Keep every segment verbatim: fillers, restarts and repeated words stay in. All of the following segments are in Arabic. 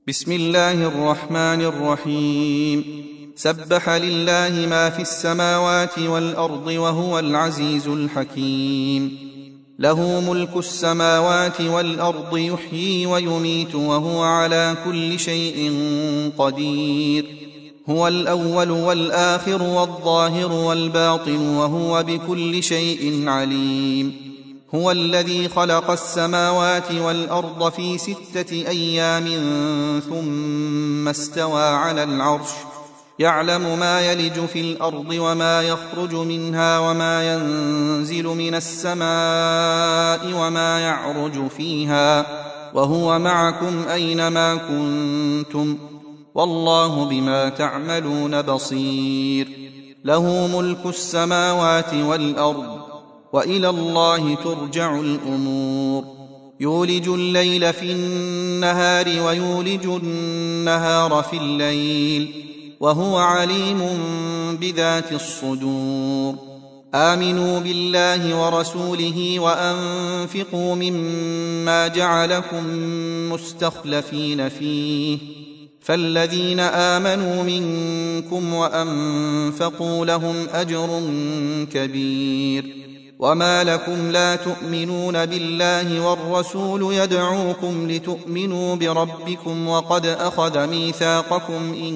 بسم الله الرحمن الرحيم. سبح لله ما في السماوات والأرض وهو العزيز الحكيم. له ملك السماوات والأرض يحيي ويميت وهو على كل شيء قدير. هو الأول والآخر والظاهر والباطن وهو بكل شيء عليم. هو الذي خلق السماوات والأرض في ستة أيام ثم استوى على العرش، يعلم ما يلج في الأرض وما يخرج منها وما ينزل من السماء وما يعرج فيها، وهو معكم أينما كنتم، والله بما تعملون بصير. له ملك السماوات والأرض وإلى الله ترجع الأمور. يولج الليل في النهار ويولج النهار في الليل وهو عليم بذات الصدور. آمنوا بالله ورسوله وأنفقوا مما جعلكم مستخلفين فيه، فالذين آمنوا منكم وأنفقوا لهم أجر كبير. وما لكم لا تؤمنون بالله والرسول يدعوكم لتؤمنوا بربكم وقد أخذ ميثاقكم إن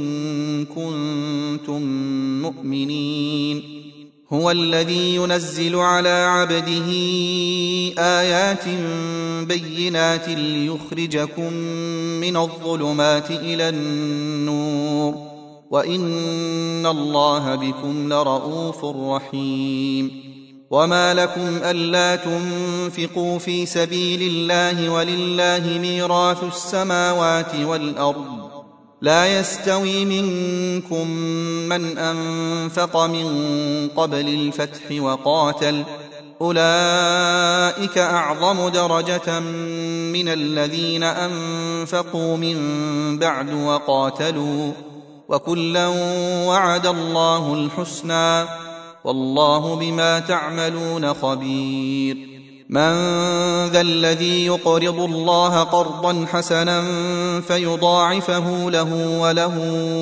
كنتم مؤمنين. هو الذي ينزل على عبده آيات بينات ليخرجكم من الظلمات إلى النور، وإن الله بكم لرءوف رحيم. وما لكم ألا تنفقوا في سبيل الله ولله ميراث السماوات والأرض، لا يستوي منكم من أنفق من قبل الفتح وقاتل، أولئك أعظم درجة من الذين أنفقوا من بعد وقاتلوا، وكلا وعد الله الحسنى، والله بما تعملون خبير. من ذا الذي يقرض الله قرضا حسنا فيضاعفه له وله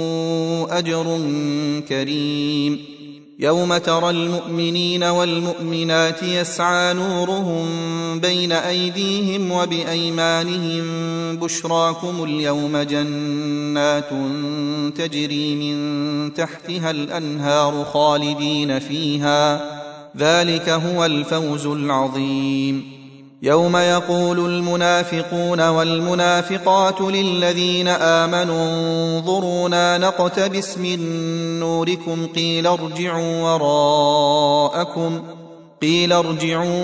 أجر كريم. يوم ترى المؤمنين والمؤمنات يسعى نورهم بين أيديهم وبأيمانهم، بشراكم اليوم جنات تجري من تحتها الأنهار خالدين فيها، ذلك هو الفوز العظيم. يوم يقول المنافقون والمنافقات للذين آمنوا انظرونا نقتبس من نوركم قيل ارجعوا وراءكم قيل ارجعوا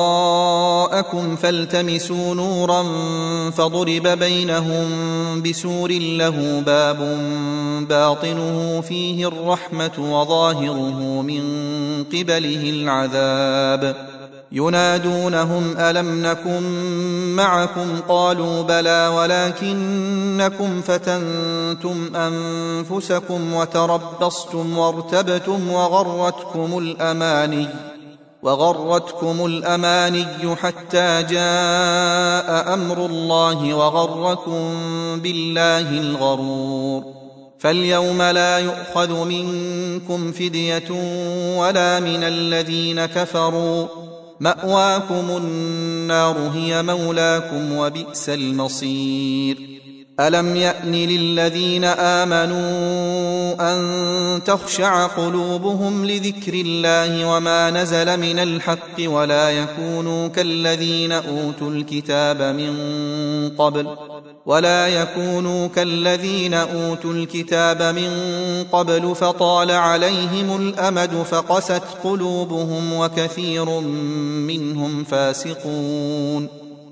وراءكم فالتمسوا نورا فضرب بينهم بسور له باب باطنه فيه الرحمة وظاهره من قبله العذاب. ينادونهم ألم نكن معكم قالوا بلى ولكنكم فتنتم أنفسكم وتربصتم وارتبتم وغرتكم الأماني وغرتكم الأماني حتى جاء أمر الله وغركم بالله الغرور. فاليوم لا يؤخذ منكم فدية ولا من الذين كفروا، مأواكم النار هي مولاكم وبئس المصير. ألم يأن للذين آمنوا أن تخشع قلوبهم لذكر الله وما نزل من الحق ولا يكونوا كالذين أوتوا الكتاب من قبل ولا يكونوا كالذين أوتوا الكتاب من قبل فطال عليهم الأمد فقست قلوبهم وكثير منهم فاسقون.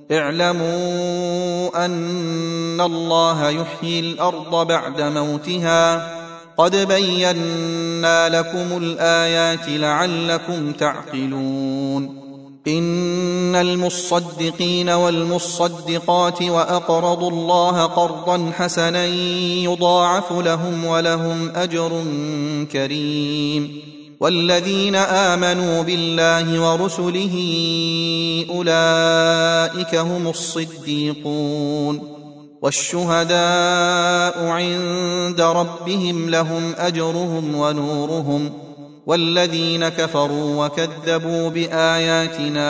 اعلموا أن الله يحيي الأرض بعد موتها، قد بينا لكم الآيات لعلكم تعقلون. إن المصدقين والمصدقات وأقرضوا الله قرضا حسنا يضاعف لهم ولهم أجر كريم. والذين آمنوا بالله ورسله أولئك هم الصديقون، والشهداء عند ربهم لهم أجرهم ونورهم والذين كفروا وكذبوا بآياتنا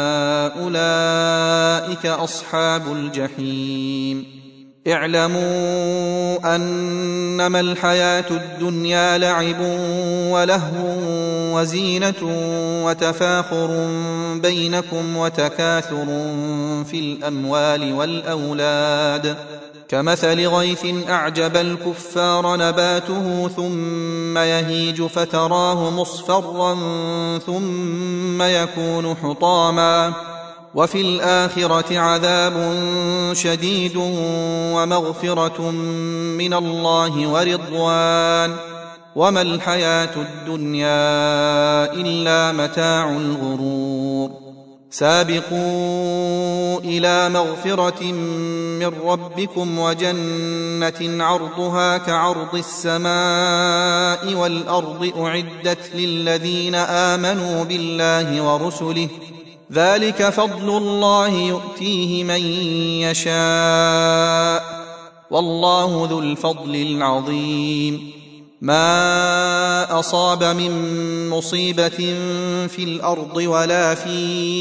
أولئك أصحاب الجحيم اعلموا أنما الحياة الدنيا لعب ولهو وزينة وتفاخر بينكم وتكاثر في الأموال والأولاد كمثل غيث أعجب الكفار نباته ثم يهيج فتراه مصفرا ثم يكون حطاما وفي الآخرة عذاب شديد ومغفرة من الله ورضوان وما الحياة الدنيا إلا متاع الغرور سابقوا إلى مغفرة من ربكم وجنة عرضها كعرض السماء والأرض أعدت للذين آمنوا بالله ورسله ذلك فضل الله يؤتيه من يشاء والله ذو الفضل العظيم ما أصاب من مصيبة في الأرض ولا في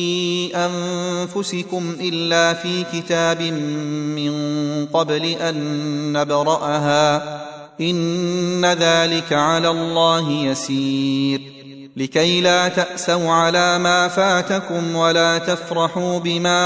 أنفسكم إلا في كتاب من قبل أن نبرأها إن ذلك على الله يسير لكي لا تأسوا على ما فاتكم ولا تفرحوا بما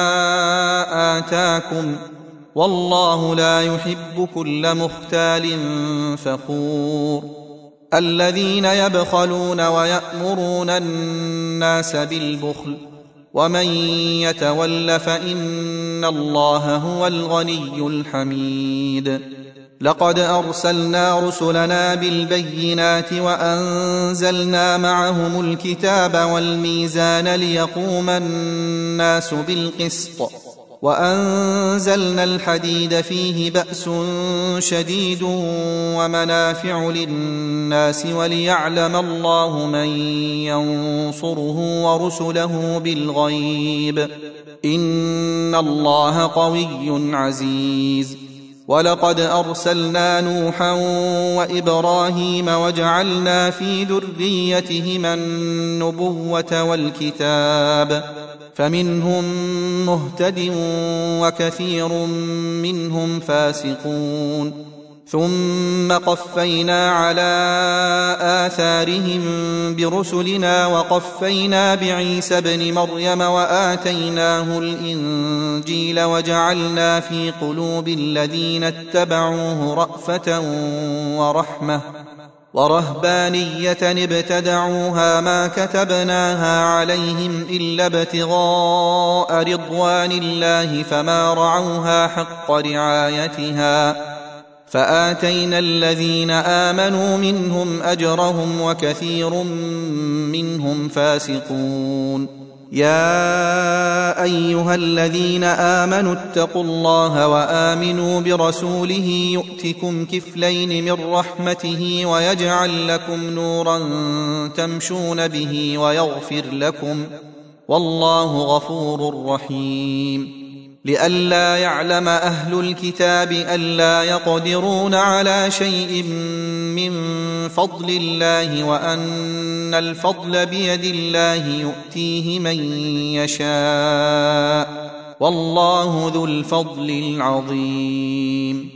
آتاكم والله لا يحب كل مختال فخور الذين يبخلون ويأمرون الناس بالبخل ومن يتول فإن الله هو الغني الحميد لقد أرسلنا رسلنا بالبينات وأنزلنا معهم الكتاب والميزان ليقوم الناس بالقسط وأنزلنا الحديد فيه بأس شديد ومنافع للناس وليعلم الله من ينصره ورسله بالغيب إن الله قوي عزيز ولقد أرسلنا نوحا وإبراهيم وجعلنا في ذريتهما النبوة والكتاب فمنهم مهتد وكثير منهم فاسقون ثم قفينا على آثارهم برسلنا وقفينا بعيسى ابن مريم وآتيناه الإنجيل وجعلنا في قلوب الذين اتبعوه رأفة ورحمة ورهبانية ابتدعوها ما كتبناها عليهم إلا ابتغاء رضوان الله فما رعوها حق رعايتها فآتينا الذين آمنوا منهم أجرهم وكثير منهم فاسقون يا أيها الذين آمنوا اتقوا الله وآمنوا برسوله يؤتكم كفلين من رحمته ويجعل لكم نورا تمشون به ويغفر لكم والله غفور رحيم لئلا يعلم أهل الكتاب ألا يقدرون على شيء من فضل الله وأن الفضل بيد الله يؤتيه من يشاء والله ذو الفضل العظيم